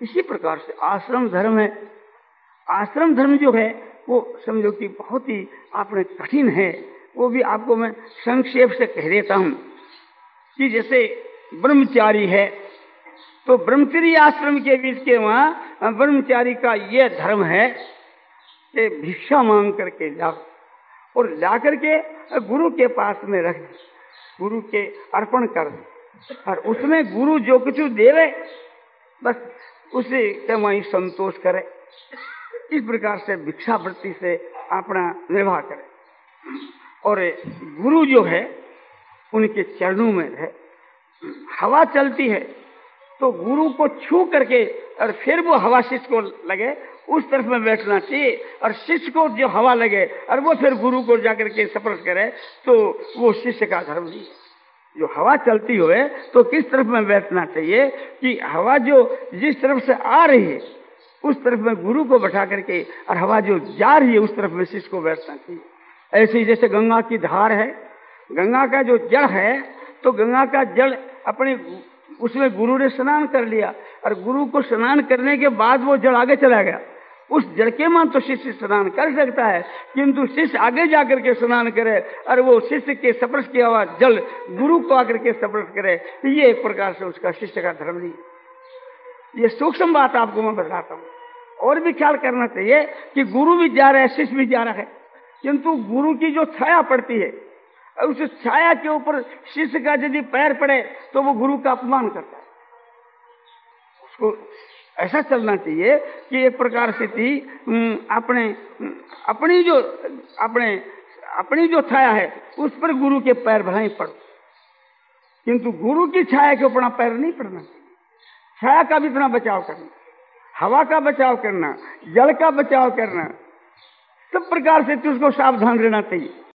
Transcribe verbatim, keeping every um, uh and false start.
इसी प्रकार से आश्रम धर्म है। आश्रम धर्म जो है वो समझो कि बहुत ही आपने कठिन है। वो भी आपको मैं संक्षेप से कह देता हूं कि जैसे ब्रह्मचारी है तो ब्रह्मचर्य आश्रम के बीच के वहां ब्रह्मचारी का ये धर्म है कि भिक्षा मांग करके जाओ और जाकर के गुरु के पास में रख, गुरु के अर्पण कर, और उसमें गुरु जो कुछ देवे बस उसे के वहीं संतोष करे। इस प्रकार से भिक्षावृत्ति से अपना निर्वाह करे और गुरु जो है उनके चरणों में है। हवा चलती है तो गुरु को छू करके और फिर वो हवा शिष्य को लगे उस तरफ में बैठना चाहिए, और शिष्य को जो हवा लगे और वो फिर गुरु को जाकर के स्पर्श करे तो वो शिष्य का धर्म नहीं है। जो हवा चलती हुए तो किस तरफ में बैठना चाहिए कि हवा जो जिस तरफ से आ रही है उस तरफ में गुरु को बैठा करके, और हवा जो जा रही है उस तरफ में शिष्य को बैठना चाहिए। ऐसे ही जैसे गंगा की धार है, गंगा का जो जल है तो गंगा का जल अपने उसमें गुरु ने स्नान कर लिया और गुरु को स्नान करने के बाद वो जल आगे चला गया। उस जल के मान तो शिष्य स्नान कर सकता है, किंतु शिष्य आगे जाकर के स्नान करे और वो शिष्य के स्पर्श किया हुआ जल गुरु को आकर के स्पर्श करे, ये एक प्रकार से उसका शिष्य का धर्म नहीं। ये सूक्ष्म बात आपको मैं बताता हूँ। और भी ख्याल करना चाहिए कि गुरु भी जा रहा है, शिष्य भी जा रहा है, किंतु गुरु की जो छाया पड़ती है उस छाया के ऊपर शिष्य का यदि पैर पड़े तो वो गुरु का अपमान करता है। उसको ऐसा चलना चाहिए कि एक प्रकार से थी अपने अपनी जो अपने अपनी जो छाया है उस पर गुरु के पैर भले ही पड़ो, किंतु गुरु की छाया के ऊपर पैर नहीं पड़ना चाहिए। छाया का भी इतना बचाव करना, हवा का बचाव करना, जल का बचाव करना, सब प्रकार से उसको सावधान रहना चाहिए।